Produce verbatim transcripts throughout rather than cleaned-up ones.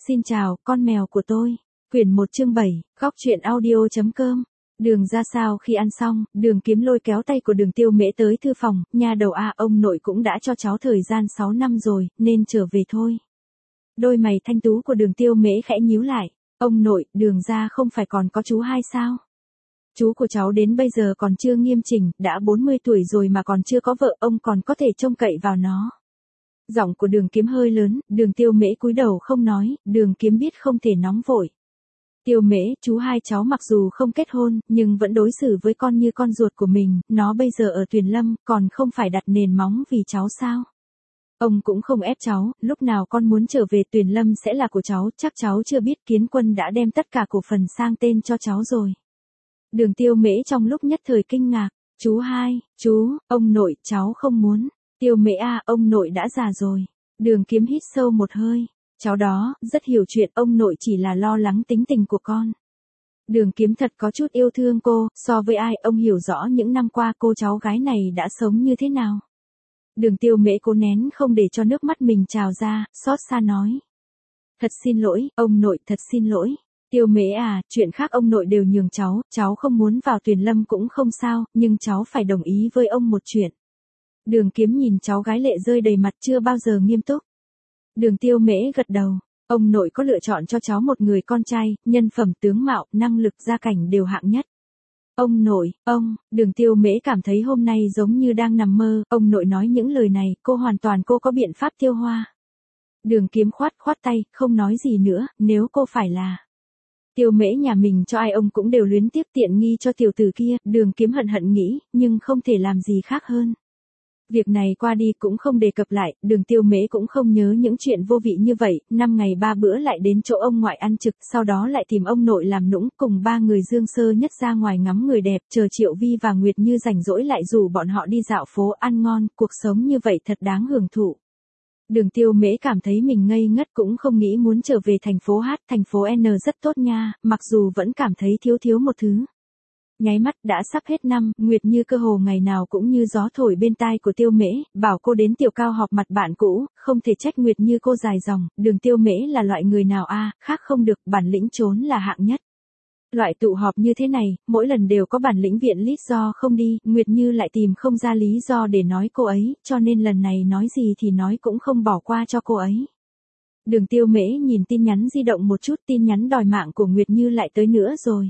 Xin chào, con mèo của tôi. Quyển một chương bảy, góc truyện audio.com. Đường ra sao khi ăn xong, Đường Kiếm lôi kéo tay của Đường Tiêu Mễ tới thư phòng, nha đầu a, ông nội cũng đã cho cháu thời gian sáu năm rồi, nên trở về thôi. Đôi mày thanh tú của Đường Tiêu Mễ khẽ nhíu lại, ông nội, Đường ra không phải còn có chú hai sao? Chú của cháu đến bây giờ còn chưa nghiêm chỉnh, đã bốn mươi tuổi rồi mà còn chưa có vợ, ông còn có thể trông cậy vào nó. Giọng của Đường Kiếm hơi lớn, Đường Tiêu Mễ cúi đầu không nói, Đường Kiếm biết không thể nóng vội. Tiêu Mễ, chú hai cháu mặc dù không kết hôn, nhưng vẫn đối xử với con như con ruột của mình, nó bây giờ ở Tuyền Lâm, còn không phải đặt nền móng vì cháu sao? Ông cũng không ép cháu, lúc nào con muốn trở về Tuyền Lâm sẽ là của cháu, chắc cháu chưa biết Kiến Quân đã đem tất cả cổ phần sang tên cho cháu rồi. Đường Tiêu Mễ trong lúc nhất thời kinh ngạc, chú hai, chú, ông nội, cháu không muốn. Tiêu Mễ à, ông nội đã già rồi. Đường Kiếm hít sâu một hơi. Cháu đó, rất hiểu chuyện, ông nội chỉ là lo lắng tính tình của con. Đường Kiếm thật có chút yêu thương cô, so với ai, ông hiểu rõ những năm qua cô cháu gái này đã sống như thế nào. Đường Tiêu Mễ cố nén không để cho nước mắt mình trào ra, xót xa nói. Thật xin lỗi, ông nội, thật xin lỗi. Tiêu Mễ à, chuyện khác ông nội đều nhường cháu, cháu không muốn vào Tuyền Lâm cũng không sao, nhưng cháu phải đồng ý với ông một chuyện. Đường Kiếm nhìn cháu gái lệ rơi đầy mặt chưa bao giờ nghiêm túc. Đường Tiêu Mễ gật đầu, ông nội có lựa chọn cho cháu một người con trai, nhân phẩm tướng mạo, năng lực gia cảnh đều hạng nhất. Ông nội, ông, Đường Tiêu Mễ cảm thấy hôm nay giống như đang nằm mơ, ông nội nói những lời này, cô hoàn toàn cô có biện pháp tiêu hoa. Đường Kiếm khoát khoát tay, không nói gì nữa, nếu cô phải là Tiêu Mễ nhà mình cho ai ông cũng đều luyến tiếc tiện nghi cho tiểu tử kia, Đường Kiếm hận hận nghĩ, nhưng không thể làm gì khác hơn. Việc này qua đi cũng không đề cập lại, Đường Tiêu Mễ cũng không nhớ những chuyện vô vị như vậy, năm ngày ba bữa lại đến chỗ ông ngoại ăn trực, sau đó lại tìm ông nội làm nũng, cùng ba người Dương Sơ Nhất ra ngoài ngắm người đẹp, chờ Triệu Vi và Nguyệt Như rảnh rỗi lại rủ bọn họ đi dạo phố ăn ngon, cuộc sống như vậy thật đáng hưởng thụ. Đường Tiêu Mễ cảm thấy mình ngây ngất cũng không nghĩ muốn trở về thành phố H, thành phố N rất tốt nha, mặc dù vẫn cảm thấy thiếu thiếu một thứ. Nháy mắt đã sắp hết năm, Nguyệt Như cơ hồ ngày nào cũng như gió thổi bên tai của Tiêu Mễ, bảo cô đến Tiểu Cao họp mặt bạn cũ, không thể trách Nguyệt Như cô dài dòng, Đường Tiêu Mễ là loại người nào a, à, khác không được, bản lĩnh trốn là hạng nhất. Loại tụ họp như thế này, mỗi lần đều có bản lĩnh viện lý do không đi, Nguyệt Như lại tìm không ra lý do để nói cô ấy, cho nên lần này nói gì thì nói cũng không bỏ qua cho cô ấy. Đường Tiêu Mễ nhìn tin nhắn di động một chút, tin nhắn đòi mạng của Nguyệt Như lại tới nữa rồi.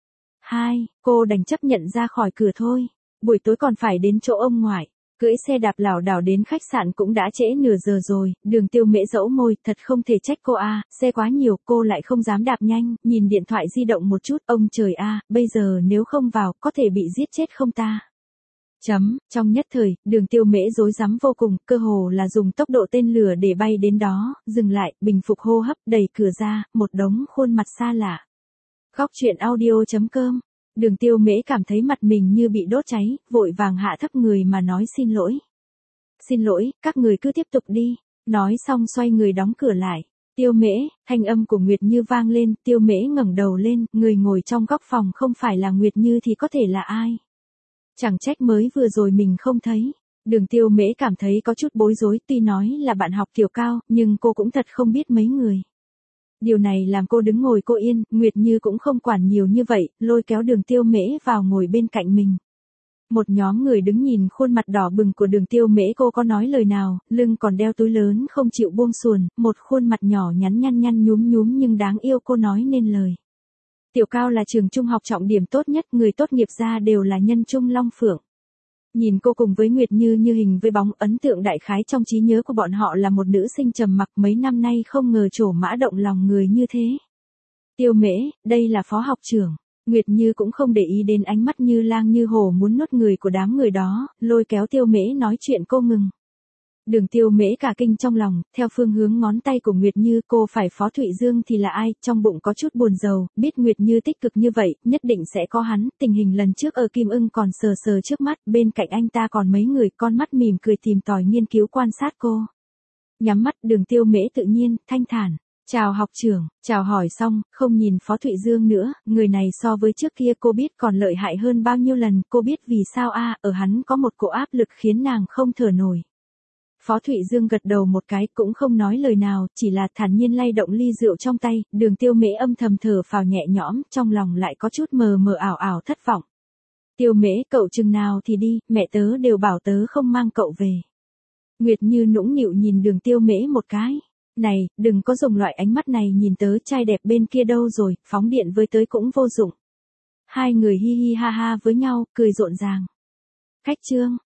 Hai, cô đành chấp nhận ra khỏi cửa thôi. Buổi tối còn phải đến chỗ ông ngoại. Cưỡi xe đạp lảo đảo đến khách sạn cũng đã trễ nửa giờ rồi. Đường Tiêu Mễ dẫu môi, thật không thể trách cô a, à, xe quá nhiều, cô lại không dám đạp nhanh, nhìn điện thoại di động một chút, ông trời a, à, bây giờ nếu không vào, có thể bị giết chết không ta? Chấm, trong nhất thời, Đường Tiêu Mễ rối rắm vô cùng, cơ hồ là dùng tốc độ tên lửa để bay đến đó, dừng lại, bình phục hô hấp, đẩy cửa ra, một đống khuôn mặt xa lạ. Góc truyện audio.com. Đường Tiêu Mễ cảm thấy mặt mình như bị đốt cháy, vội vàng hạ thấp người mà nói xin lỗi. Xin lỗi, các người cứ tiếp tục đi. Nói xong xoay người đóng cửa lại. Tiêu Mễ, thanh âm của Nguyệt Như vang lên, Tiêu Mễ ngẩng đầu lên, người ngồi trong góc phòng không phải là Nguyệt Như thì có thể là ai? Chẳng trách mới vừa rồi mình không thấy. Đường Tiêu Mễ cảm thấy có chút bối rối, tuy nói là bạn học Tiểu Cao, nhưng cô cũng thật không biết mấy người. Điều này làm cô đứng ngồi cô yên, Nguyệt Như cũng không quản nhiều như vậy, lôi kéo Đường Tiêu Mễ vào ngồi bên cạnh mình. Một nhóm người đứng nhìn khuôn mặt đỏ bừng của Đường Tiêu Mễ, cô có nói lời nào, lưng còn đeo túi lớn không chịu buông xuồn, một khuôn mặt nhỏ nhắn nhăn nhăn nhúm nhúm nhưng đáng yêu, cô nói nên lời. Tiểu Cao là trường trung học trọng điểm tốt nhất, người tốt nghiệp ra đều là nhân trung long phượng. Nhìn cô cùng với Nguyệt Như như hình với bóng, ấn tượng đại khái trong trí nhớ của bọn họ là một nữ sinh trầm mặc, mấy năm nay không ngờ trổ mã động lòng người như thế. Tiêu Mễ, đây là phó học trưởng. Nguyệt Như cũng không để ý đến ánh mắt như lang như hổ muốn nuốt người của đám người đó, lôi kéo Tiêu Mễ nói chuyện cô ngừng. Đường Tiêu Mễ cả kinh trong lòng, theo phương hướng ngón tay của Nguyệt Như, cô phải Phó Thụy Dương thì là ai, trong bụng có chút buồn rầu, biết Nguyệt Như tích cực như vậy, nhất định sẽ có hắn, tình hình lần trước ở Kim Ưng còn sờ sờ trước mắt, bên cạnh anh ta còn mấy người, con mắt mỉm cười tìm tòi nghiên cứu quan sát cô. Nhắm mắt, Đường Tiêu Mễ tự nhiên, thanh thản, chào học trưởng, chào hỏi xong, không nhìn Phó Thụy Dương nữa, người này so với trước kia cô biết còn lợi hại hơn bao nhiêu lần, cô biết vì sao a, ở hắn có một cỗ áp lực khiến nàng không thở nổi. Phó Thụy Dương gật đầu một cái cũng không nói lời nào, chỉ là thản nhiên lay động ly rượu trong tay, Đường Tiêu Mễ âm thầm thở phào nhẹ nhõm, trong lòng lại có chút mờ mờ ảo ảo thất vọng. Tiêu Mễ, cậu chừng nào thì đi, mẹ tớ đều bảo tớ không mang cậu về. Nguyệt Như nũng nịu nhìn Đường Tiêu Mễ một cái. Này, đừng có dùng loại ánh mắt này nhìn tớ, trai đẹp bên kia đâu rồi, phóng điện với tớ cũng vô dụng. Hai người hi hi ha ha với nhau, cười rộn ràng. Khách trương.